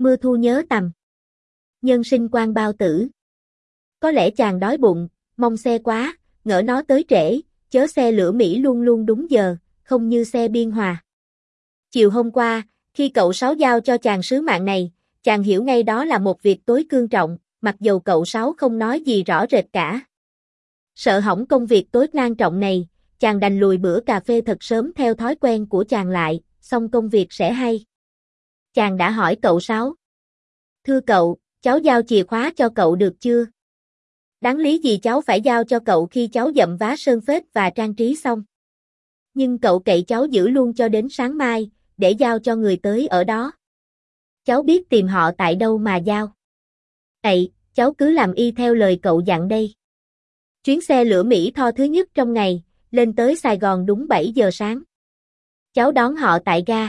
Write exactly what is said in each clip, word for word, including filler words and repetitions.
Mưa thu nhớ tầm. Nhân sinh quan bao tử. Có lẽ chàng đói bụng, mong xe quá, ngỡ nó tới trễ, chớ xe lửa Mỹ luôn luôn đúng giờ, không như xe biên hòa. Chiều hôm qua, khi cậu Sáu giao cho chàng sứ mạng này, chàng hiểu ngay đó là một việc tối cương trọng, mặc dầu cậu Sáu không nói gì rõ rệt cả. Sợ hỏng công việc tối quan trọng này, chàng đành lùi bữa cà phê thật sớm theo thói quen của chàng lại, xong công việc sẽ hay. Chàng đã hỏi cậu Sáu. Thưa cậu, cháu giao chìa khóa cho cậu được chưa? Đáng lý gì cháu phải giao cho cậu khi cháu dậm vá sơn phết và trang trí xong. Nhưng cậu cậy cháu giữ luôn cho đến sáng mai, để giao cho người tới ở đó. Cháu biết tìm họ tại đâu mà giao. Ậy, cháu cứ làm y theo lời cậu dặn đây. Chuyến xe lửa Mỹ Tho thứ nhất trong ngày, lên tới Sài Gòn đúng bảy giờ sáng. Cháu đón họ tại ga.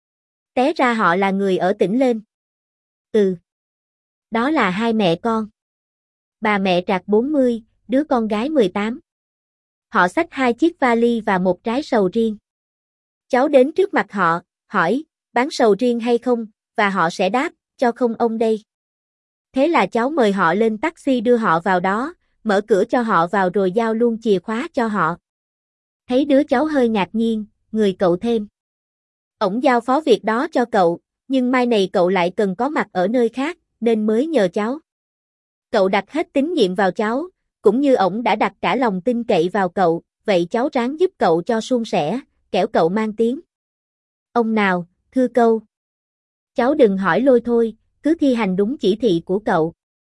Té ra họ là người ở tỉnh lên. Ừ. Đó là hai mẹ con. Bà mẹ trạc bốn mươi, đứa con gái mười tám. Họ xách hai chiếc vali và một trái sầu riêng. Cháu đến trước mặt họ, hỏi, bán sầu riêng hay không, và họ sẽ đáp, cho không ông đây. Thế là cháu mời họ lên taxi đưa họ vào đó, mở cửa cho họ vào rồi giao luôn chìa khóa cho họ. Thấy đứa cháu hơi ngạc nhiên, người cậu thêm. Ổng giao phó việc đó cho cậu, nhưng mai này cậu lại cần có mặt ở nơi khác, nên mới nhờ cháu. Cậu đặt hết tín nhiệm vào cháu, cũng như ổng đã đặt cả lòng tin cậy vào cậu, vậy cháu ráng giúp cậu cho suôn sẻ, kẻo cậu mang tiếng. Ông nào, thưa câu. Cháu đừng hỏi lôi thôi, cứ thi hành đúng chỉ thị của cậu.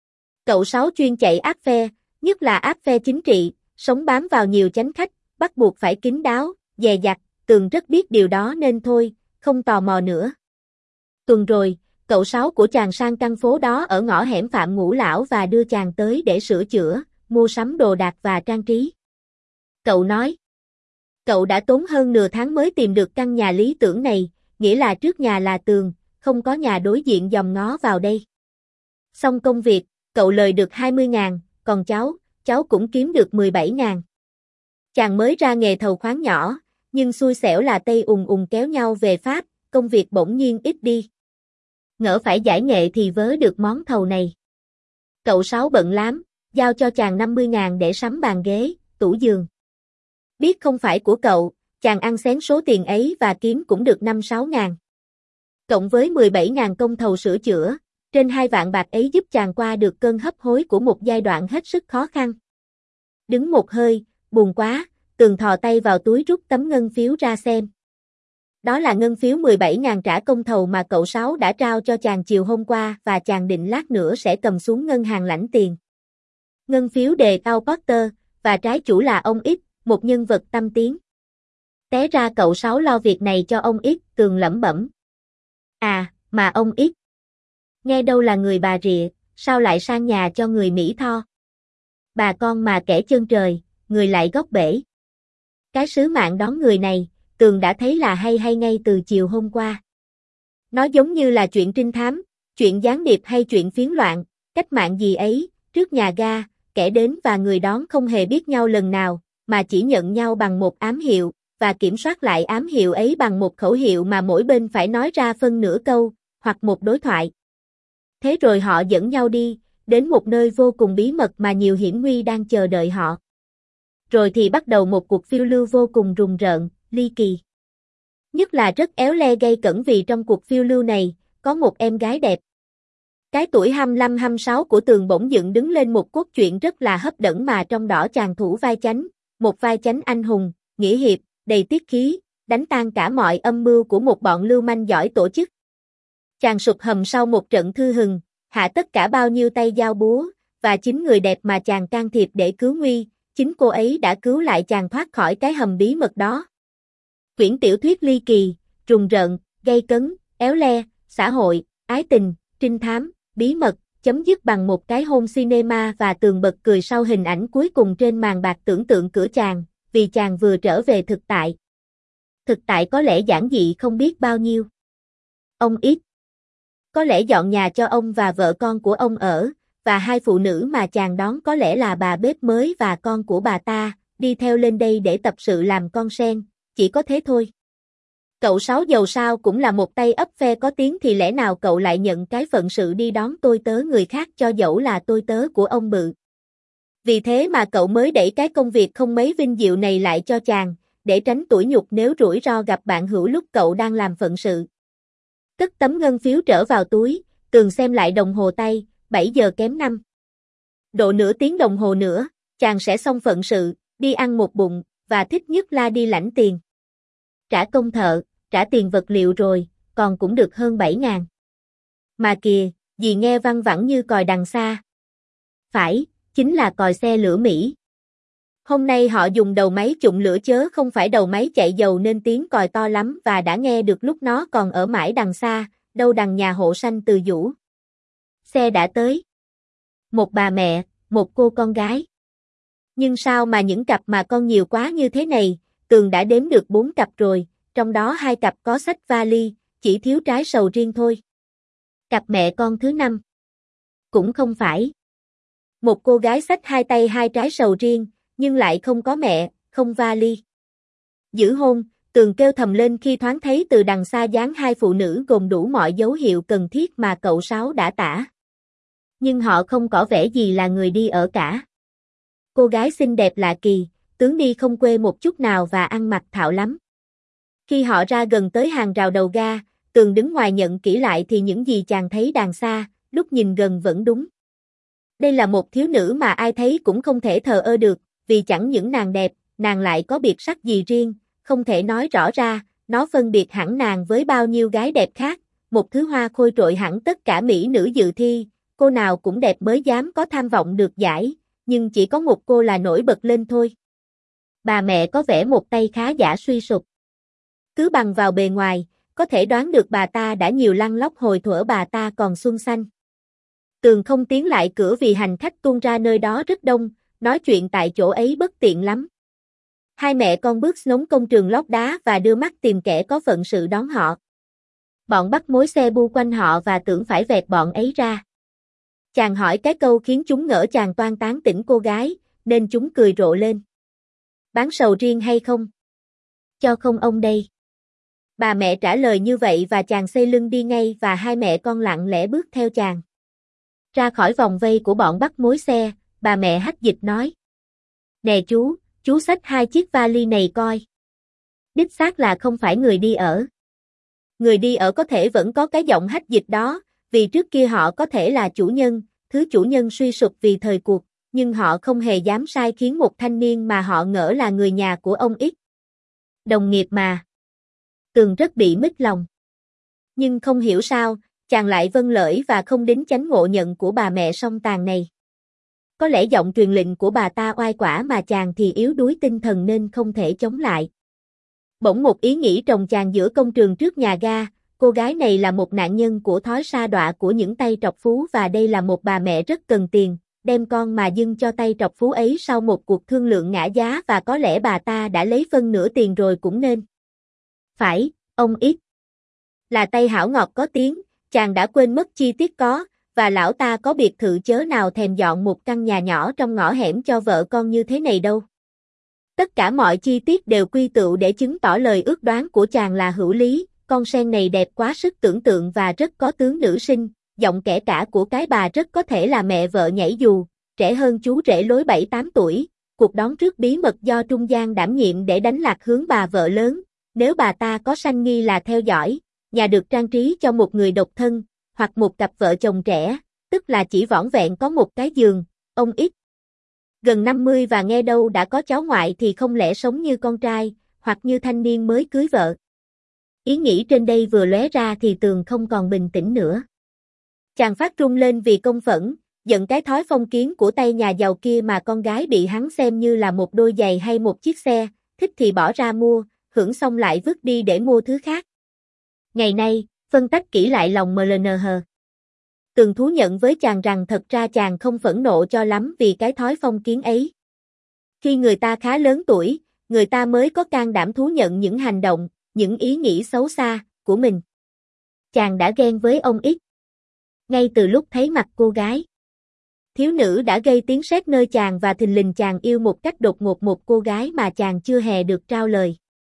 Cậu Sáu chuyên chạy áp phe, nhất là áp phe chính trị, sống bám vào nhiều chánh khách, bắt buộc phải kín đáo, dè dặt, Tường rất biết điều đó nên thôi, không tò mò nữa. Tuần rồi, cậu Sáu của chàng sang căn phố đó ở ngõ hẻm Phạm Ngũ Lão và đưa chàng tới để sửa chữa, mua sắm đồ đạc và trang trí. Cậu nói, cậu đã tốn hơn nửa tháng mới tìm được căn nhà lý tưởng này, nghĩa là trước nhà là tường, không có nhà đối diện dòm ngó vào đây. Xong công việc, cậu lời được hai mươi ngàn, còn cháu, cháu cũng kiếm được mười bảy ngàn. Chàng mới ra nghề thầu khoáng nhỏ, nhưng xui xẻo là Tây ùn ùn kéo nhau về Pháp, công việc bỗng nhiên ít đi. Ngỡ phải giải nghệ thì vớ được món thầu này. Cậu Sáu bận lắm, giao cho chàng năm mươi ngàn để sắm bàn ghế, tủ giường. Biết không phải của cậu, chàng ăn xén số tiền ấy và kiếm cũng được năm sáu ngàn. Cộng với mười bảy ngàn công thầu sửa chữa, trên hai vạn bạc ấy giúp chàng qua được cơn hấp hối của một giai đoạn hết sức khó khăn. Đứng một hơi, buồn quá, Tường thò tay vào túi rút tấm ngân phiếu ra xem. Đó là ngân phiếu mười bảy ngàn trả công thầu mà cậu Sáu đã trao cho chàng chiều hôm qua và chàng định lát nữa sẽ cầm xuống ngân hàng lãnh tiền. Ngân phiếu đề Tao Potter, và trái chủ là ông X, một nhân vật tăm tiếng. Té ra cậu Sáu lo việc này cho ông X, Tường lẩm bẩm. À, mà ông X. Nghe đâu là người Bà Rịa, sao lại sang nhà cho người Mỹ Tho? Bà con mà kẻ chân trời, người lại góc bể. Cái sứ mạng đón người này, Tường đã thấy là hay hay ngay từ chiều hôm qua. Nó giống như là chuyện trinh thám, chuyện gián điệp hay chuyện phiến loạn, cách mạng gì ấy, trước nhà ga, kẻ đến và người đón không hề biết nhau lần nào, mà chỉ nhận nhau bằng một ám hiệu, và kiểm soát lại ám hiệu ấy bằng một khẩu hiệu mà mỗi bên phải nói ra phân nửa câu, hoặc một đối thoại. Thế rồi họ dẫn nhau đi, đến một nơi vô cùng bí mật mà nhiều hiểm nguy đang chờ đợi họ. Rồi thì bắt đầu một cuộc phiêu lưu vô cùng rùng rợn, ly kỳ. Nhất là rất éo le gây cấn vì trong cuộc phiêu lưu này, có một em gái đẹp. Cái tuổi hai mươi lăm hai mươi sáu của Tường bỗng dựng đứng lên một cốt truyện rất là hấp dẫn mà trong đó chàng thủ vai chánh, một vai chánh anh hùng, nghĩa hiệp, đầy tiết khí, đánh tan cả mọi âm mưu của một bọn lưu manh giỏi tổ chức. Chàng sụp hầm sau một trận thư hừng, hạ tất cả bao nhiêu tay dao búa, và chính người đẹp mà chàng can thiệp để cứu nguy, chính cô ấy đã cứu lại chàng thoát khỏi cái hầm bí mật đó. Quyển tiểu thuyết ly kỳ, rùng rợn, gây cấn, éo le, xã hội, ái tình, trinh thám, bí mật, chấm dứt bằng một cái hôn cinema và Tường bật cười sau hình ảnh cuối cùng trên màn bạc tưởng tượng cửa chàng, vì chàng vừa trở về thực tại. Thực tại có lẽ giản dị không biết bao nhiêu. Ông X có lẽ dọn nhà cho ông và vợ con của ông ở, và hai phụ nữ mà chàng đón có lẽ là bà bếp mới và con của bà ta, đi theo lên đây để tập sự làm con sen, chỉ có thế thôi. Cậu Sáu dầu sao cũng là một tay ấp phe có tiếng thì lẽ nào cậu lại nhận cái phận sự đi đón tôi tớ người khác cho dẫu là tôi tớ của ông Bự. Vì thế mà cậu mới đẩy cái công việc không mấy vinh diệu này lại cho chàng, để tránh tủi nhục nếu rủi ro gặp bạn hữu lúc cậu đang làm phận sự. Cất tấm ngân phiếu trở vào túi, Tường xem lại đồng hồ tay, bảy giờ kém năm. Độ nửa tiếng đồng hồ nữa, chàng sẽ xong phận sự, đi ăn một bụng, và thích nhất là đi lãnh tiền. Trả công thợ, trả tiền vật liệu rồi, còn cũng được hơn bảy ngàn. Mà kìa, dì nghe văng vẳng như còi đằng xa. Phải, chính là còi xe lửa Mỹ. Hôm nay họ dùng đầu máy chụng lửa chớ không phải đầu máy chạy dầu nên tiếng còi to lắm và đã nghe được lúc nó còn ở mãi đằng xa, đâu đằng nhà hộ sanh Từ Vũ. Xe đã tới. Một bà mẹ, một cô con gái. Nhưng sao mà những cặp mà con nhiều quá như thế này, Tường đã đếm được bốn cặp rồi, trong đó hai cặp có xách vali, chỉ thiếu trái sầu riêng thôi. Cặp mẹ con thứ năm. Cũng không phải. Một cô gái xách hai tay hai trái sầu riêng, nhưng lại không có mẹ, không vali. Giữ hôn, Tường kêu thầm lên khi thoáng thấy từ đằng xa dáng hai phụ nữ gồm đủ mọi dấu hiệu cần thiết mà cậu Sáu đã tả. Nhưng họ không có vẻ gì là người đi ở cả. Cô gái xinh đẹp lạ kỳ, tướng đi không quê một chút nào và ăn mặc thạo lắm. Khi họ ra gần tới hàng rào đầu ga, Tường đứng ngoài nhận kỹ lại thì những gì chàng thấy đằng xa, lúc nhìn gần vẫn đúng. Đây là một thiếu nữ mà ai thấy cũng không thể thờ ơ được, vì chẳng những nàng đẹp, nàng lại có biệt sắc gì riêng, không thể nói rõ ra, nó phân biệt hẳn nàng với bao nhiêu gái đẹp khác, một thứ hoa khôi trội hẳn tất cả mỹ nữ dự thi, cô nào cũng đẹp mới dám có tham vọng được giải, nhưng chỉ có một cô là nổi bật lên thôi. Bà mẹ có vẻ một tay khá giả suy sụp. Cứ bằng vào bề ngoài, có thể đoán được bà ta đã nhiều lăn lóc hồi thuở bà ta còn xuân xanh. Tường không tiến lại cửa vì hành khách tuôn ra nơi đó rất đông, nói chuyện tại chỗ ấy bất tiện lắm. Hai mẹ con bước xuống công trường lót đá và đưa mắt tìm kẻ có phận sự đón họ. Bọn bắt mối xe bu quanh họ và tưởng phải vẹt bọn ấy ra. Chàng hỏi cái câu khiến chúng ngỡ chàng toan tán tỉnh cô gái, nên chúng cười rộ lên. Bán sầu riêng hay không? Cho không ông đây. Bà mẹ trả lời như vậy và chàng xoay lưng đi ngay và hai mẹ con lặng lẽ bước theo chàng. Ra khỏi vòng vây của bọn bắt mối xe, bà mẹ hách dịch nói. Nè chú, chú xách hai chiếc vali này coi. Đích xác là không phải người đi ở. Người đi ở có thể vẫn có cái giọng hách dịch đó, vì trước kia họ có thể là chủ nhân, thứ chủ nhân suy sụp vì thời cuộc, nhưng họ không hề dám sai khiến một thanh niên mà họ ngỡ là người nhà của ông X. Đồng nghiệp mà. Tường rất bị mít lòng. Nhưng không hiểu sao, chàng lại vâng lỡi và không đính chánh ngộ nhận của bà mẹ song tàn này. Có lẽ giọng truyền lệnh của bà ta oai quả mà chàng thì yếu đuối tinh thần nên không thể chống lại. Bỗng một ý nghĩ trồng chàng giữa công trường trước nhà ga, cô gái này là một nạn nhân của thói sa đọa của những tay trọc phú và đây là một bà mẹ rất cần tiền, đem con mà dâng cho tay trọc phú ấy sau một cuộc thương lượng ngã giá và có lẽ bà ta đã lấy phân nửa tiền rồi cũng nên. Phải, ông X. Là tay hảo ngọt có tiếng, chàng đã quên mất chi tiết có, và lão ta có biệt thự chớ nào thèm dọn một căn nhà nhỏ trong ngõ hẻm cho vợ con như thế này đâu. Tất cả mọi chi tiết đều quy tụ để chứng tỏ lời ước đoán của chàng là hữu lý, con sen này đẹp quá sức tưởng tượng và rất có tướng nữ sinh, giọng kẻ cả của cái bà rất có thể là mẹ vợ nhảy dù, trẻ hơn chú rể lối bảy tám tuổi, cuộc đón trước bí mật do trung gian đảm nhiệm để đánh lạc hướng bà vợ lớn, nếu bà ta có sanh nghi là theo dõi, nhà được trang trí cho một người độc thân, hoặc một cặp vợ chồng trẻ, tức là chỉ vỏn vẹn có một cái giường, ông X. Gần năm mươi và nghe đâu đã có cháu ngoại thì không lẽ sống như con trai, hoặc như thanh niên mới cưới vợ. Ý nghĩ trên đây vừa lóe ra thì Tường không còn bình tĩnh nữa. Chàng phát run lên vì công phẫn, giận cái thói phong kiến của tay nhà giàu kia mà con gái bị hắn xem như là một đôi giày hay một chiếc xe, thích thì bỏ ra mua, hưởng xong lại vứt đi để mua thứ khác. Ngày nay, phân tách kỹ lại lòng em lờ en hát. Tường thú nhận với chàng rằng thật ra chàng không phẫn nộ cho lắm vì cái thói phong kiến ấy. Khi người ta khá lớn tuổi, người ta mới có can đảm thú nhận những hành động, những ý nghĩ xấu xa của mình. Chàng đã ghen với ông X. Ngay từ lúc thấy mặt cô gái. Thiếu nữ đã gây tiếng sét nơi chàng và thình lình chàng yêu một cách đột ngột một cô gái mà chàng chưa hề được trao lời.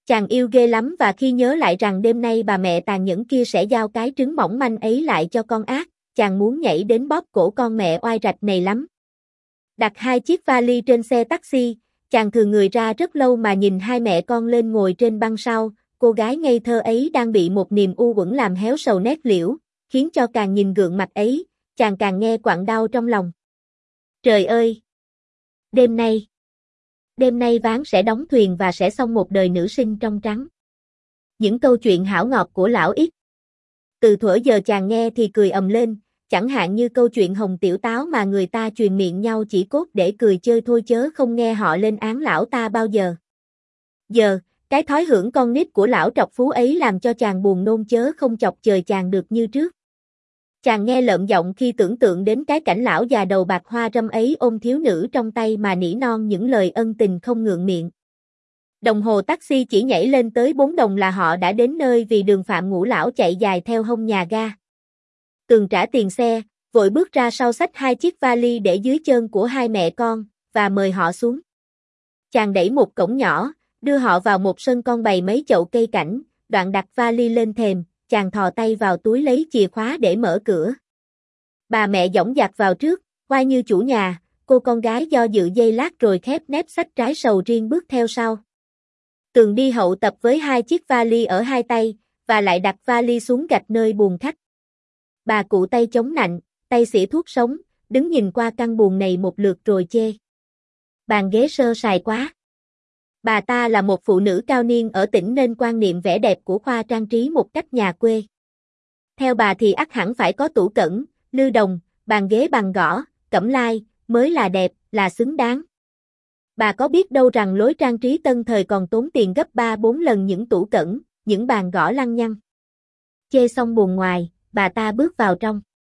Chàng yêu ghê lắm và khi nhớ lại rằng đêm nay bà mẹ tàn nhẫn kia sẽ giao cái trứng mỏng manh ấy lại cho con ác, chàng muốn nhảy đến bóp cổ con mẹ oai rạch này lắm. Đặt hai chiếc vali trên xe taxi, chàng thừa người ra rất lâu mà nhìn hai mẹ con lên ngồi trên băng sau, cô gái ngây thơ ấy đang bị một niềm u uẩn làm héo sầu nét liễu, khiến cho càng nhìn gượng mặt ấy, chàng càng nghe quặn đau trong lòng. Trời ơi! Đêm nay! Đêm nay Ván sẽ đóng thuyền và sẽ xong một đời nữ sinh trong trắng. Những câu chuyện hảo ngọt của lão ít. Từ thuở giờ chàng nghe thì cười ầm lên, chẳng hạn như câu chuyện Hồng Tiểu Táo mà người ta truyền miệng nhau chỉ cốt để cười chơi thôi chớ không nghe họ lên án lão ta bao giờ. Giờ, cái thói hưởng con nít của lão trọc phú ấy làm cho chàng buồn nôn chớ không chọc trời chàng được như trước. Chàng nghe lợm giọng khi tưởng tượng đến cái cảnh lão già đầu bạc hoa râm ấy ôm thiếu nữ trong tay mà nỉ non những lời ân tình không ngượng miệng. Đồng hồ taxi chỉ nhảy lên tới bốn đồng là họ đã đến nơi vì đường Phạm Ngũ Lão chạy dài theo hông nhà ga. Tường trả tiền xe, vội bước ra sau xách hai chiếc vali để dưới chân của hai mẹ con, và mời họ xuống. Chàng đẩy một cổng nhỏ, đưa họ vào một sân con bày mấy chậu cây cảnh, đoạn đặt vali lên thềm, chàng thò tay vào túi lấy chìa khóa để mở cửa. Bà mẹ dõng dạc vào trước, oai như chủ nhà, cô con gái do dự giây lát rồi khép nép xách trái sầu riêng bước theo sau. Tường đi hậu tập với hai chiếc vali ở hai tay, và lại đặt vali xuống gạch nơi buồng khách. Bà cụ tay chống nạnh, tay xỉa thuốc sống, đứng nhìn qua căn buồng này một lượt rồi chê. Bàn ghế sơ sài quá. Bà ta là một phụ nữ cao niên ở tỉnh nên quan niệm vẻ đẹp của khoa trang trí một cách nhà quê. Theo bà thì ắt hẳn phải có tủ cẩn, lư đồng, bàn ghế bằng gõ, cẩm lai, mới là đẹp, là xứng đáng. Bà có biết đâu rằng lối trang trí tân thời còn tốn tiền gấp ba bốn lần những tủ cẩn, những bàn gõ lăng nhăng. Chê xong buồn ngoài, bà ta bước vào trong.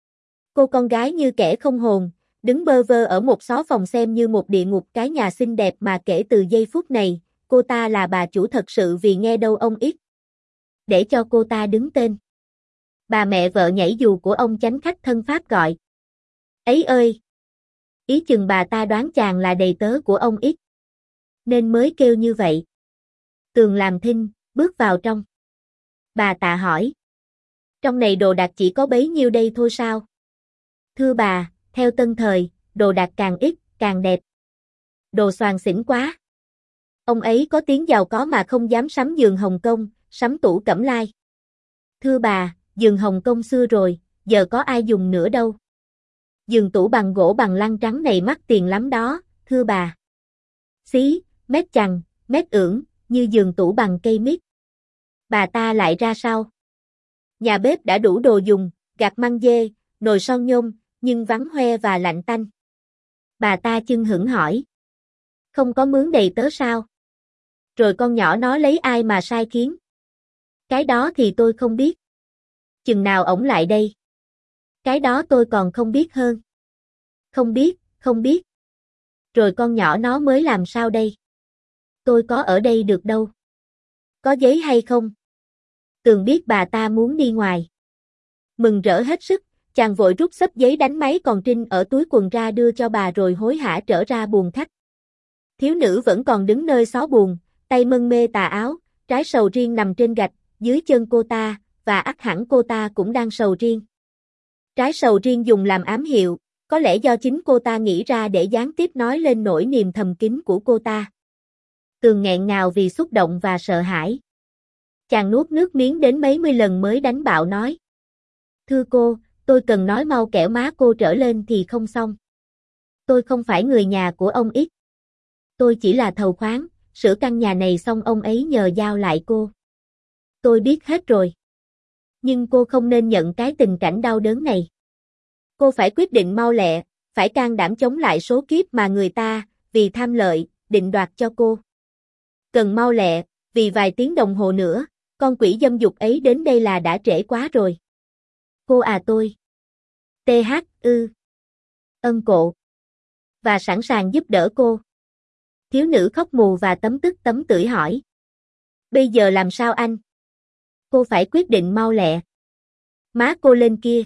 Cô con gái như kẻ không hồn, đứng bơ vơ ở một xó phòng xem như một địa ngục cái nhà xinh đẹp mà kể từ giây phút này, cô ta là bà chủ thật sự vì nghe đâu ông ít. Để cho cô ta đứng tên. Bà mẹ vợ nhảy dù của ông chánh khách thân Pháp gọi. Ấy ơi! Ý chừng bà ta đoán chàng là đầy tớ của ông ít. Nên mới kêu như vậy. Tường làm thinh, bước vào trong. Bà tạ hỏi. Trong này đồ đạc chỉ có bấy nhiêu đây thôi sao? Thưa bà, theo tân thời, đồ đạc càng ít, càng đẹp. Đồ xoàn xỉn quá. Ông ấy có tiếng giàu có mà không dám sắm giường Hồng Kông, sắm tủ cẩm lai. Thưa bà, giường Hồng Kông xưa rồi, giờ có ai dùng nữa đâu. Giường tủ bằng gỗ bằng lăng trắng này mắc tiền lắm đó, thưa bà. Xí, mét chằng, mét ưỡng, như giường tủ bằng cây mít. Bà ta lại ra sau. Nhà bếp đã đủ đồ dùng, gạt măng dê, nồi son nhôm, nhưng vắng hoe và lạnh tanh. Bà ta chưng hửng hỏi. Không có mướn đầy tớ sao? Rồi con nhỏ nó lấy ai mà sai khiến? Cái đó thì tôi không biết. Chừng nào ổng lại đây? Cái đó tôi còn không biết hơn. Không biết, không biết. Rồi con nhỏ nó mới làm sao đây? Tôi có ở đây được đâu. Có giấy hay không? Tường biết bà ta muốn đi ngoài. Mừng rỡ hết sức, chàng vội rút xấp giấy đánh máy còn trinh ở túi quần ra đưa cho bà rồi hối hả trở ra buồng khách. Thiếu nữ vẫn còn đứng nơi xó buồng, tay mân mê tà áo, trái sầu riêng nằm trên gạch, dưới chân cô ta, và ắt hẳn cô ta cũng đang sầu riêng. Trái sầu riêng dùng làm ám hiệu, có lẽ do chính cô ta nghĩ ra để gián tiếp nói lên nỗi niềm thầm kín của cô ta. Tường nghẹn ngào vì xúc động và sợ hãi. Chàng nuốt nước miếng đến mấy mươi lần mới đánh bạo nói. Thưa cô, tôi cần nói mau kẻo má cô trở lên thì không xong. Tôi không phải người nhà của ông ít. Tôi chỉ là thầu khoán, sửa căn nhà này xong ông ấy nhờ giao lại cô. Tôi biết hết rồi. Nhưng cô không nên nhận cái tình cảnh đau đớn này. Cô phải quyết định mau lẹ, phải can đảm chống lại số kiếp mà người ta, vì tham lợi, định đoạt cho cô. Cần mau lẹ, vì vài tiếng đồng hồ nữa, con quỷ dâm dục ấy đến đây là đã trễ quá rồi. Cô à tôi. tê hát ư. Ân cộ. Và sẵn sàng giúp đỡ cô. Thiếu nữ khóc mù và tấm tức tấm tưởi hỏi. Bây giờ làm sao anh? Cô phải quyết định mau lẹ. Má cô lên kia.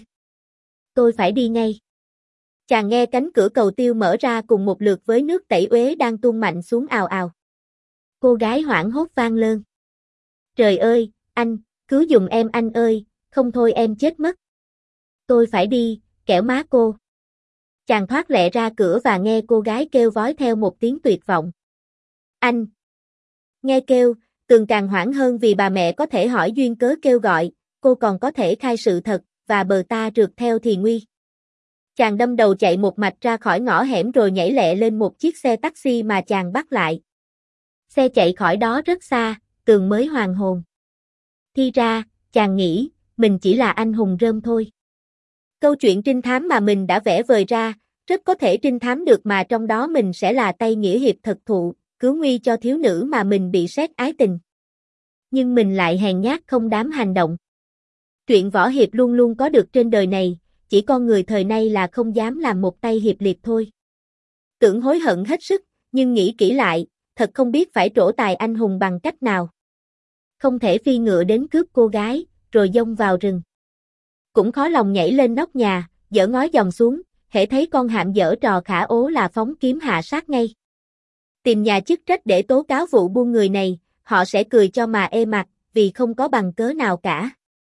Tôi phải đi ngay. Chàng nghe cánh cửa cầu tiêu mở ra cùng một lượt với nước tẩy uế đang tuôn mạnh xuống ào ào. Cô gái hoảng hốt vang lên. Trời ơi, anh, cứu giùm em anh ơi, không thôi em chết mất. Tôi phải đi, kẻo má cô. Chàng thoát lẹ ra cửa và nghe cô gái kêu vói theo một tiếng tuyệt vọng. Anh! Nghe kêu, Tường càng hoảng hơn vì bà mẹ có thể hỏi duyên cớ kêu gọi, cô còn có thể khai sự thật, và bờ ta rượt theo thì nguy. Chàng đâm đầu chạy một mạch ra khỏi ngõ hẻm rồi nhảy lẹ lên một chiếc xe taxi mà chàng bắt lại. Xe chạy khỏi đó rất xa, Tường mới hoàn hồn. Thì ra, chàng nghĩ, mình chỉ là anh hùng rơm thôi. Câu chuyện trinh thám mà mình đã vẽ vời ra, rất có thể trinh thám được mà trong đó mình sẽ là tay nghĩa hiệp thật thụ, cứu nguy cho thiếu nữ mà mình bị xét ái tình. Nhưng mình lại hèn nhát không dám hành động. Truyện võ hiệp luôn luôn có được trên đời này, chỉ con người thời nay là không dám làm một tay hiệp liệt thôi. Tưởng hối hận hết sức, nhưng nghĩ kỹ lại, thật không biết phải trổ tài anh hùng bằng cách nào. Không thể phi ngựa đến cướp cô gái, rồi dông vào rừng. Cũng khó lòng nhảy lên nóc nhà, giở ngói dòng xuống, hễ thấy con hạm dở trò khả ố là phóng kiếm hạ sát ngay. Tìm nhà chức trách để tố cáo vụ buôn người này, họ sẽ cười cho mà ê mặt, vì không có bằng cớ nào cả.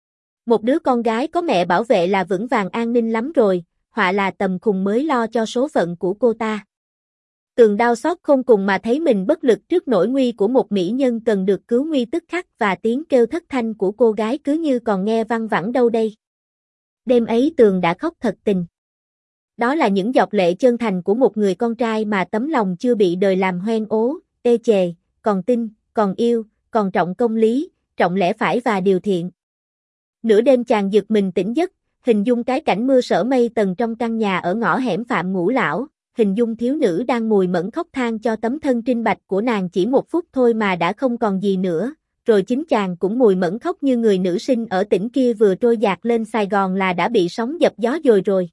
Một đứa con gái có mẹ bảo vệ là vững vàng an ninh lắm rồi, họa là tầm khùng mới lo cho số phận của cô ta. Tường đau xót không cùng mà thấy mình bất lực trước nỗi nguy của một mỹ nhân cần được cứu nguy tức khắc và tiếng kêu thất thanh của cô gái cứ như còn nghe văng vẳng đâu đây. Đêm ấy Tường đã khóc thật tình. Đó là những giọt lệ chân thành của một người con trai mà tấm lòng chưa bị đời làm hoen ố, ê chề, còn tin, còn yêu, còn trọng công lý, trọng lẽ phải và điều thiện. Nửa đêm chàng giật mình tỉnh giấc, hình dung cái cảnh mưa sở mây tầng trong căn nhà ở ngõ hẻm Phạm Ngũ Lão, hình dung thiếu nữ đang mùi mẫn khóc than cho tấm thân trinh bạch của nàng chỉ một phút thôi mà đã không còn gì nữa, rồi chính chàng cũng mùi mẫn khóc như người nữ sinh ở tỉnh kia vừa trôi dạt lên Sài Gòn là đã bị sóng dập gió dồi rồi.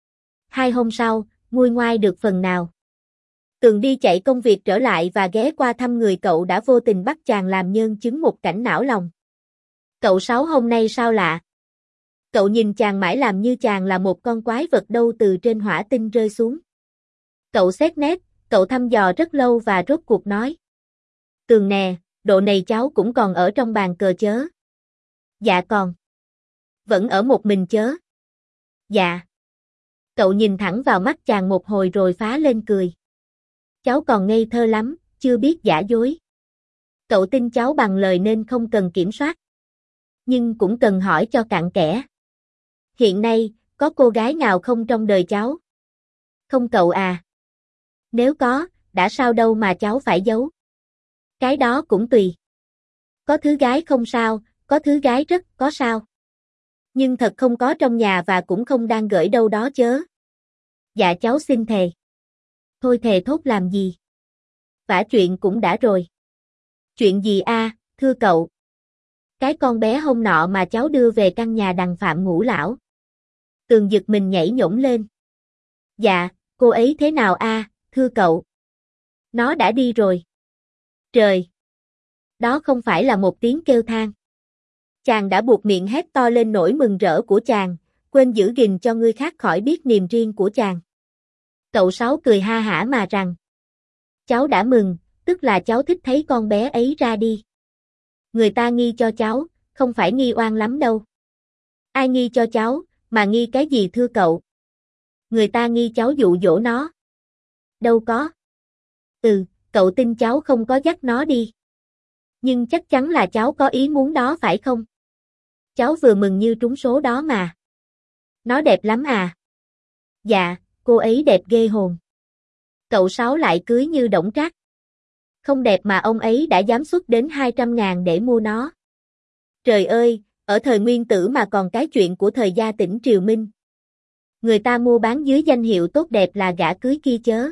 Hai hôm sau, nguôi ngoai được phần nào. Tường đi chạy công việc trở lại và ghé qua thăm người cậu đã vô tình bắt chàng làm nhân chứng một cảnh não lòng. Cậu Sáu hôm nay sao lạ? Cậu nhìn chàng mãi làm như chàng là một con quái vật đâu từ trên hỏa tinh rơi xuống. Cậu xét nét, cậu thăm dò rất lâu và rốt cuộc nói. Tường nè, độ này cháu cũng còn ở trong bàn cờ chớ. Dạ còn. Vẫn ở một mình chớ. Dạ. Cậu nhìn thẳng vào mắt chàng một hồi rồi phá lên cười. Cháu còn ngây thơ lắm, chưa biết giả dối. Cậu tin cháu bằng lời nên không cần kiểm soát. Nhưng cũng cần hỏi cho cặn kẽ. Hiện nay, có cô gái nào không trong đời cháu? Không cậu à? Nếu có, đã sao đâu mà cháu phải giấu. Cái đó cũng tùy. Có thứ gái không sao, có thứ gái rất có sao. Nhưng thật không có trong nhà và cũng không đang gửi đâu đó chớ. Dạ cháu xin thề. Thôi thề thốt làm gì? Vả chuyện cũng đã rồi. Chuyện gì a, à, thưa cậu? Cái con bé hôm nọ mà cháu đưa về căn nhà đằng Phạm Ngũ Lão. Tường giật mình nhảy nhổm lên. Dạ, cô ấy thế nào a, à, thưa cậu? Nó đã đi rồi. Trời! Đó không phải là một tiếng kêu than. Chàng đã buộc miệng hét to lên nỗi mừng rỡ của chàng, quên giữ gìn cho người khác khỏi biết niềm riêng của chàng. Cậu Sáu cười ha hả mà rằng. Cháu đã mừng, tức là cháu thích thấy con bé ấy ra đi. Người ta nghi cho cháu, không phải nghi oan lắm đâu. Ai nghi cho cháu, mà nghi cái gì thưa cậu? Người ta nghi cháu dụ dỗ nó. Đâu có. Ừ, cậu tin cháu không có dắt nó đi. Nhưng chắc chắn là cháu có ý muốn đó phải không? Cháu vừa mừng như trúng số đó mà. Nó đẹp lắm à? Dạ, cô ấy đẹp ghê hồn. Cậu Sáu lại cưới như đổng trác. Không đẹp mà ông ấy đã dám xuất đến hai trăm ngàn để mua nó. Trời ơi, ở thời Nguyên Tử mà còn cái chuyện của thời gia tỉnh Triều Minh. Người ta mua bán dưới danh hiệu tốt đẹp là gả cưới kia chớ.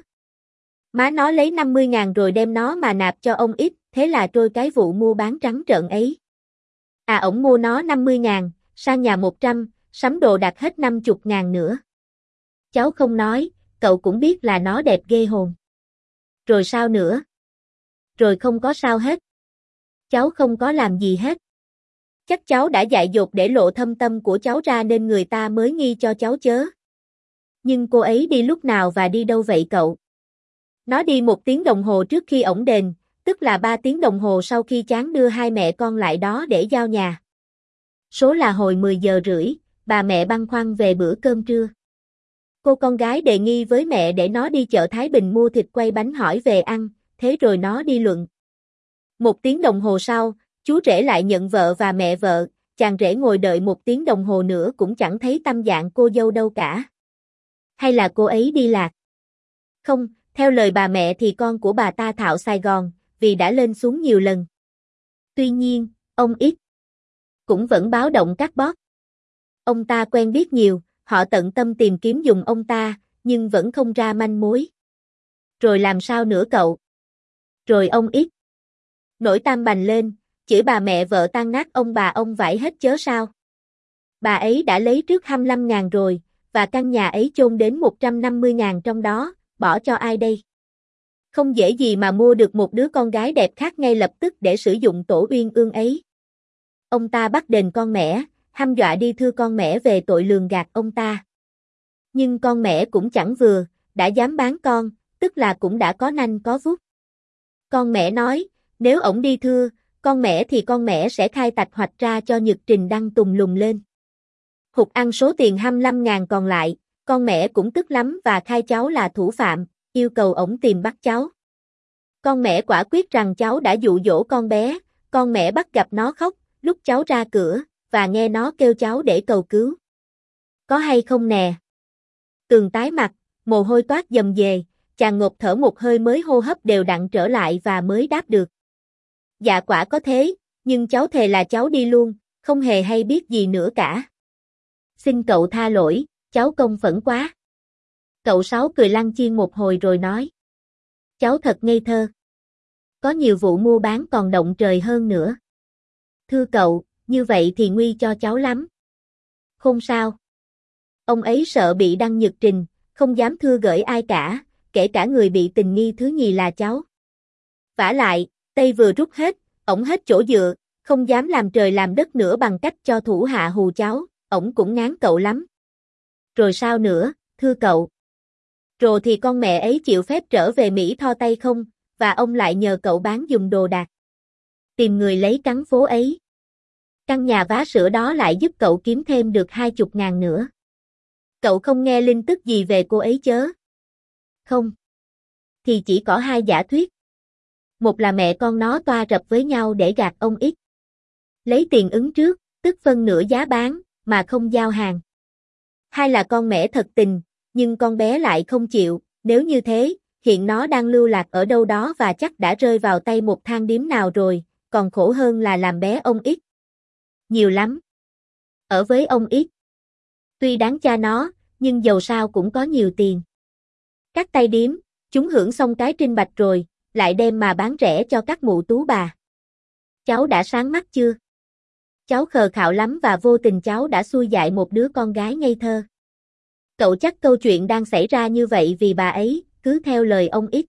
Má nó lấy năm mươi ngàn rồi đem nó mà nạp cho ông ít, thế là trôi cái vụ mua bán trắng trợn ấy. À ổng mua nó năm mươi ngàn, sang nhà một trăm, sắm đồ đặt hết năm mươi ngàn nữa. Cháu không nói, cậu cũng biết là nó đẹp ghê hồn. Rồi sao nữa? Rồi không có sao hết. Cháu không có làm gì hết. Chắc cháu đã dại dột để lộ thâm tâm của cháu ra nên người ta mới nghi cho cháu chớ. Nhưng cô ấy đi lúc nào và đi đâu vậy cậu? Nó đi một tiếng đồng hồ trước khi ổng đền, tức tức là ba tiếng đồng hồ sau khi Chán đưa hai mẹ con lại đó để giao nhà. Số là hồi mười giờ rưỡi, bà mẹ băn khoăn về bữa cơm trưa. Cô con gái đề nghị với mẹ để nó đi chợ Thái Bình mua thịt quay bánh hỏi về ăn, thế rồi nó đi luận. Một tiếng đồng hồ sau, chú rể lại nhận vợ và mẹ vợ, chàng rể ngồi đợi một tiếng đồng hồ nữa cũng chẳng thấy tâm dạng cô dâu đâu cả. Hay là cô ấy đi lạc? Không, theo lời bà mẹ thì con của bà ta thạo Sài Gòn, vì đã lên xuống nhiều lần. Tuy nhiên, ông X cũng vẫn báo động cắt bóp. Ông ta quen biết nhiều, họ tận tâm tìm kiếm dùng ông ta, nhưng vẫn không ra manh mối. Rồi làm sao nữa cậu? Rồi ông X nổi tam bành lên, chửi bà mẹ vợ tan nát ông bà ông vãi hết chớ sao. Bà ấy đã lấy trước hai mươi lăm ngàn rồi, và căn nhà ấy chôn đến một trăm năm mươi ngàn trong đó, bỏ cho ai đây? Không dễ gì mà mua được một đứa con gái đẹp khác ngay lập tức để sử dụng tổ uyên ương ấy. Ông ta bắt đền con mẻ, hăm dọa đi thưa con mẻ về tội lường gạt ông ta. Nhưng con mẻ cũng chẳng vừa, đã dám bán con, tức là cũng đã có nanh có vuốt. Con mẻ nói, nếu ổng đi thưa, con mẻ thì con mẻ sẽ khai tạch hoạch ra cho Nhật Trình đăng tùng lùng lên. Hụt ăn số tiền hai mươi lăm ngàn còn lại, con mẻ cũng tức lắm và khai cháu là thủ phạm, yêu cầu ổng tìm bắt cháu. Con mẻ quả quyết rằng cháu đã dụ dỗ con bé, con mẻ bắt gặp nó khóc, lúc cháu ra cửa, và nghe nó kêu cháu để cầu cứu. Có hay không nè? Tường tái mặt, mồ hôi toát dầm về, chàng ngộp thở một hơi mới hô hấp đều đặn trở lại và mới đáp được. Dạ quả có thế, nhưng cháu thề là cháu đi luôn, không hề hay biết gì nữa cả. Xin cậu tha lỗi, cháu công phẫn quá. Cậu Sáu cười lăn chiên một hồi rồi nói. Cháu thật ngây thơ. Có nhiều vụ mua bán còn động trời hơn nữa. Thưa cậu, như vậy thì nguy cho cháu lắm. Không sao. Ông ấy sợ bị đăng nhật trình, không dám thưa gửi ai cả, kể cả người bị tình nghi thứ nhì là cháu. Vả lại, Tây vừa rút hết, ổng hết chỗ dựa, không dám làm trời làm đất nữa bằng cách cho thủ hạ hù cháu, ổng cũng ngán cậu lắm. Rồi sao nữa, thưa cậu? Rồi thì con mẹ ấy chịu phép trở về Mỹ Tho tay không, và ông lại nhờ cậu bán giùm đồ đạc. Tìm người lấy cắn phố ấy. Căn nhà vá sữa đó lại giúp cậu kiếm thêm được hai chục ngàn nữa. Cậu không nghe linh tức gì về cô ấy chớ? Không. Thì chỉ có hai giả thuyết. Một là mẹ con nó toa rập với nhau để gạt ông X. Lấy tiền ứng trước, tức phân nửa giá bán, mà không giao hàng. Hai là con mẹ thật tình, nhưng con bé lại không chịu, nếu như thế, hiện nó đang lưu lạc ở đâu đó và chắc đã rơi vào tay một thang điếm nào rồi, còn khổ hơn là làm bé ông X. Nhiều lắm. Ở với ông X. Tuy đáng cha nó, nhưng dầu sao cũng có nhiều tiền. Các tay điếm, chúng hưởng xong cái trinh bạch rồi, lại đem mà bán rẻ cho các mụ tú bà. Cháu đã sáng mắt chưa? Cháu khờ khạo lắm và vô tình cháu đã xui dại một đứa con gái ngây thơ. Cậu chắc câu chuyện đang xảy ra như vậy vì bà ấy, cứ theo lời ông X.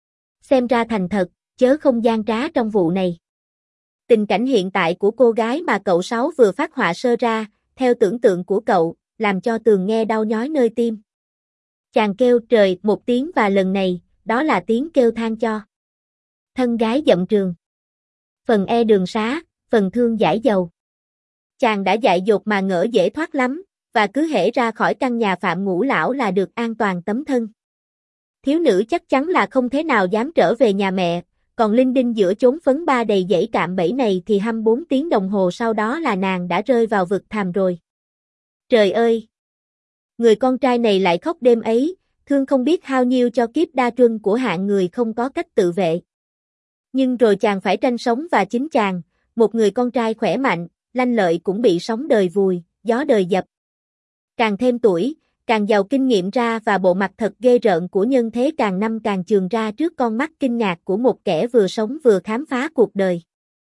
Xem ra thành thật, chớ không gian trá trong vụ này. Tình cảnh hiện tại của cô gái mà cậu Sáu vừa phát họa sơ ra, theo tưởng tượng của cậu, làm cho Tường nghe đau nhói nơi tim. Chàng kêu trời một tiếng và lần này, đó là tiếng kêu than cho thân gái dậm trường. Phần e đường xá, phần thương giải dầu. Chàng đã dại dột mà ngỡ dễ thoát lắm, và cứ hễ ra khỏi căn nhà Phạm Ngũ Lão là được an toàn tấm thân. Thiếu nữ chắc chắn là không thế nào dám trở về nhà mẹ, còn linh đinh giữa chốn phấn ba đầy dãy cạm bẫy này thì hai mươi bốn tiếng đồng hồ sau đó là nàng đã rơi vào vực thẳm rồi. Trời ơi! Người con trai này lại khóc đêm ấy, thương không biết hao nhiêu cho kiếp đa truân của hạng người không có cách tự vệ. Nhưng rồi chàng phải tranh sống và chính chàng, một người con trai khỏe mạnh, lanh lợi cũng bị sóng đời vùi, gió đời dập. Càng thêm tuổi, càng giàu kinh nghiệm ra và bộ mặt thật ghê rợn của nhân thế càng năm càng chường ra trước con mắt kinh ngạc của một kẻ vừa sống vừa khám phá cuộc đời.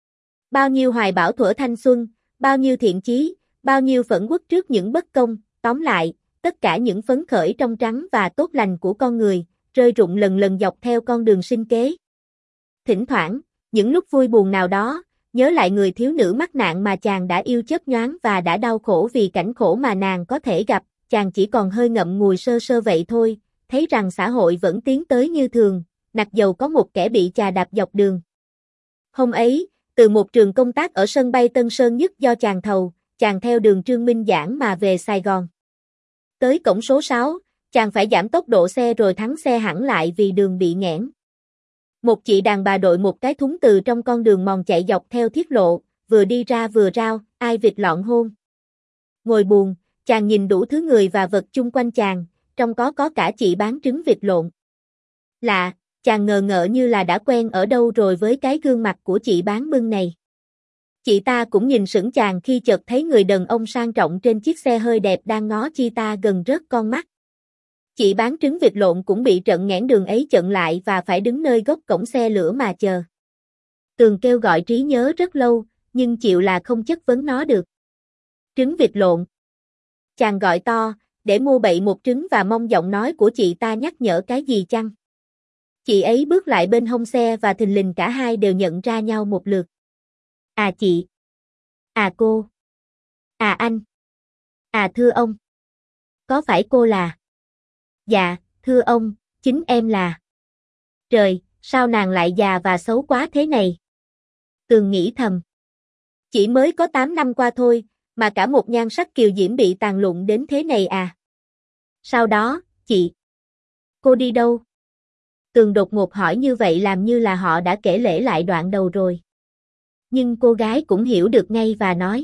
Bao nhiêu hoài bão thuở thanh xuân, bao nhiêu thiện chí, bao nhiêu phẫn uất trước những bất công, tóm lại, tất cả những phấn khởi trong trắng và tốt lành của con người, rơi rụng lần lần dọc theo con đường sinh kế. Thỉnh thoảng, những lúc vui buồn nào đó, nhớ lại người thiếu nữ mắc nạn mà chàng đã yêu chớp nhoáng và đã đau khổ vì cảnh khổ mà nàng có thể gặp, chàng chỉ còn hơi ngậm ngùi sơ sơ vậy thôi, thấy rằng xã hội vẫn tiến tới như thường, mặc dầu có một kẻ bị chà đạp dọc đường. Hôm ấy, từ một trường công tác ở sân bay Tân Sơn Nhất do chàng thầu, chàng theo đường Trương Minh Giảng mà về Sài Gòn. Tới cổng số sáu, chàng phải giảm tốc độ xe rồi thắng xe hẳn lại vì đường bị nghẽn. Một chị đàn bà đội một cái thúng từ trong con đường mòn chạy dọc theo thiết lộ, vừa đi ra vừa rao, ai vịt lọn hôn. Ngồi buồn, chàng nhìn đủ thứ người và vật chung quanh chàng, trong có có cả chị bán trứng vịt lộn. Lạ, chàng ngờ ngợ như là đã quen ở đâu rồi với cái gương mặt của chị bán bưng này. Chị ta cũng nhìn sững chàng khi chợt thấy người đàn ông sang trọng trên chiếc xe hơi đẹp đang ngó chi ta gần rớt con mắt. Chị bán trứng vịt lộn cũng bị trận nghẽn đường ấy chặn lại và phải đứng nơi góc cổng xe lửa mà chờ. Tường kêu gọi trí nhớ rất lâu, nhưng chịu là không chất vấn nó được. Trứng vịt lộn. Chàng gọi to, để mua bậy một trứng và mong giọng nói của chị ta nhắc nhở cái gì chăng. Chị ấy bước lại bên hông xe và thình lình cả hai đều nhận ra nhau một lượt. À chị. À cô. À anh. À thưa ông. Có phải cô là? Dạ, thưa ông, chính em là. Trời, sao nàng lại già và xấu quá thế này? Tường nghĩ thầm. Chỉ mới có tám năm qua thôi, mà cả một nhan sắc kiều diễm bị tàn lụng đến thế này à? Sau đó, chị. Cô đi đâu? Tường đột ngột hỏi như vậy làm như là họ đã kể lể lại đoạn đầu rồi. Nhưng cô gái cũng hiểu được ngay và nói.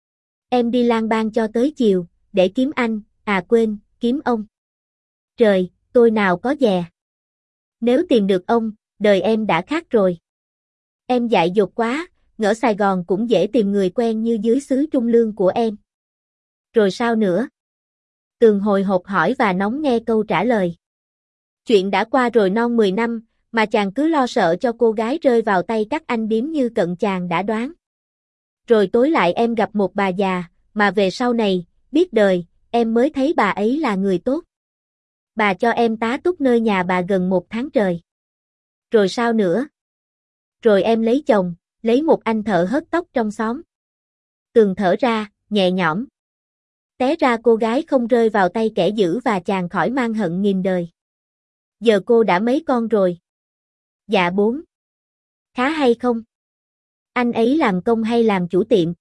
Em đi lang bang cho tới chiều, để kiếm anh, à quên, kiếm ông. Trời, tôi nào có dè. Nếu tìm được ông, đời em đã khác rồi. Em dại dột quá, ngỡ Sài Gòn cũng dễ tìm người quen như dưới xứ Trung Lương của em. Rồi sao nữa? Tường hồi hộp hỏi và nóng nghe câu trả lời. Chuyện đã qua rồi non mười năm, mà chàng cứ lo sợ cho cô gái rơi vào tay các anh điếm như cận chàng đã đoán. Rồi tối lại em gặp một bà già, mà về sau này, biết đời, em mới thấy bà ấy là người tốt. Bà cho em tá túc nơi nhà bà gần một tháng trời. Rồi sao nữa? Rồi em lấy chồng, lấy một anh thợ hớt tóc trong xóm. Tường thở ra, nhẹ nhõm. Té ra cô gái không rơi vào tay kẻ dữ và chàng khỏi mang hận nghìn đời. Giờ cô đã mấy con rồi? Dạ bốn. Khá hay không? Anh ấy làm công hay làm chủ tiệm?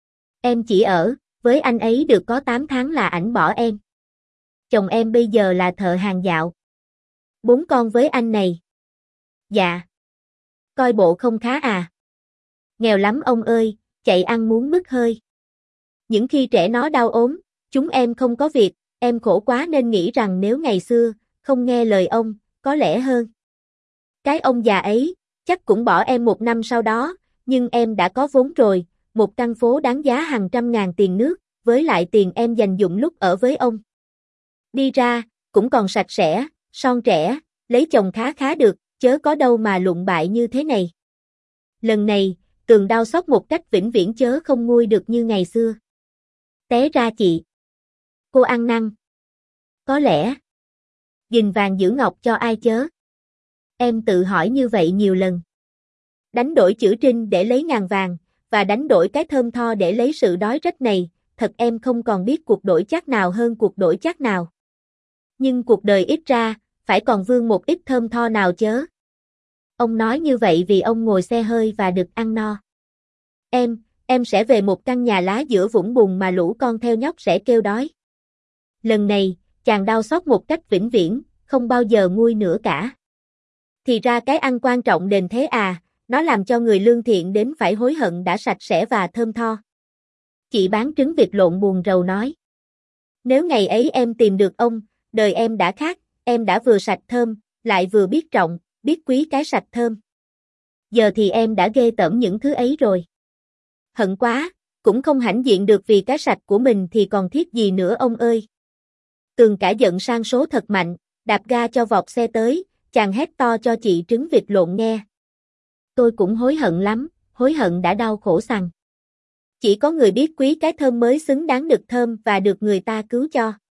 Em chỉ ở, với anh ấy được có tám tháng là ảnh bỏ em. Chồng em bây giờ là thợ hàng dạo. Bốn con với anh này. Dạ. Coi bộ không khá à? Nghèo lắm ông ơi, chạy ăn muốn mứt hơi. Những khi trẻ nó đau ốm, chúng em không có việc, em khổ quá nên nghĩ rằng nếu ngày xưa, không nghe lời ông, có lẽ hơn. Cái ông già ấy, chắc cũng bỏ em một năm sau đó, nhưng em đã có vốn rồi, một căn phố đáng giá hàng trăm ngàn tiền nước, với lại tiền em dành dụm lúc ở với ông. Đi ra, cũng còn sạch sẽ, son trẻ, lấy chồng khá khá được, chớ có đâu mà lụng bại như thế này. Lần này, Tường đau xót một cách vĩnh viễn chớ không nguôi được như ngày xưa. Té ra chị. Cô ăn năn. Có lẽ. Gìn vàng giữ ngọc cho ai chớ. Em tự hỏi như vậy nhiều lần. Đánh đổi chữ trinh để lấy ngàn vàng, và đánh đổi cái thơm tho để lấy sự đói rách này, thật em không còn biết cuộc đổi chắc nào hơn cuộc đổi chắc nào. Nhưng cuộc đời ít ra, phải còn vương một ít thơm tho nào chớ. Ông nói như vậy vì ông ngồi xe hơi và được ăn no. Em, em sẽ về một căn nhà lá giữa vũng bùn mà lũ con theo nhóc sẽ kêu đói. Lần này, chàng đau xót một cách vĩnh viễn, không bao giờ nguôi nữa cả. Thì ra cái ăn quan trọng đến thế à, nó làm cho người lương thiện đến phải hối hận đã sạch sẽ và thơm tho. Chị bán trứng vịt lộn buồn rầu nói. Nếu ngày ấy em tìm được ông, đời em đã khác, em đã vừa sạch thơm, lại vừa biết trọng, biết quý cái sạch thơm. Giờ thì em đã ghê tởm những thứ ấy rồi. Hận quá, cũng không hãnh diện được vì cái sạch của mình thì còn thiết gì nữa ông ơi. Tường cả giận sang số thật mạnh, đạp ga cho vọt xe tới, chàng hét to cho chị trứng vịt lộn nghe. Tôi cũng hối hận lắm, hối hận đã đau khổ sằng. Chỉ có người biết quý cái thơm mới xứng đáng được thơm và được người ta cứu cho.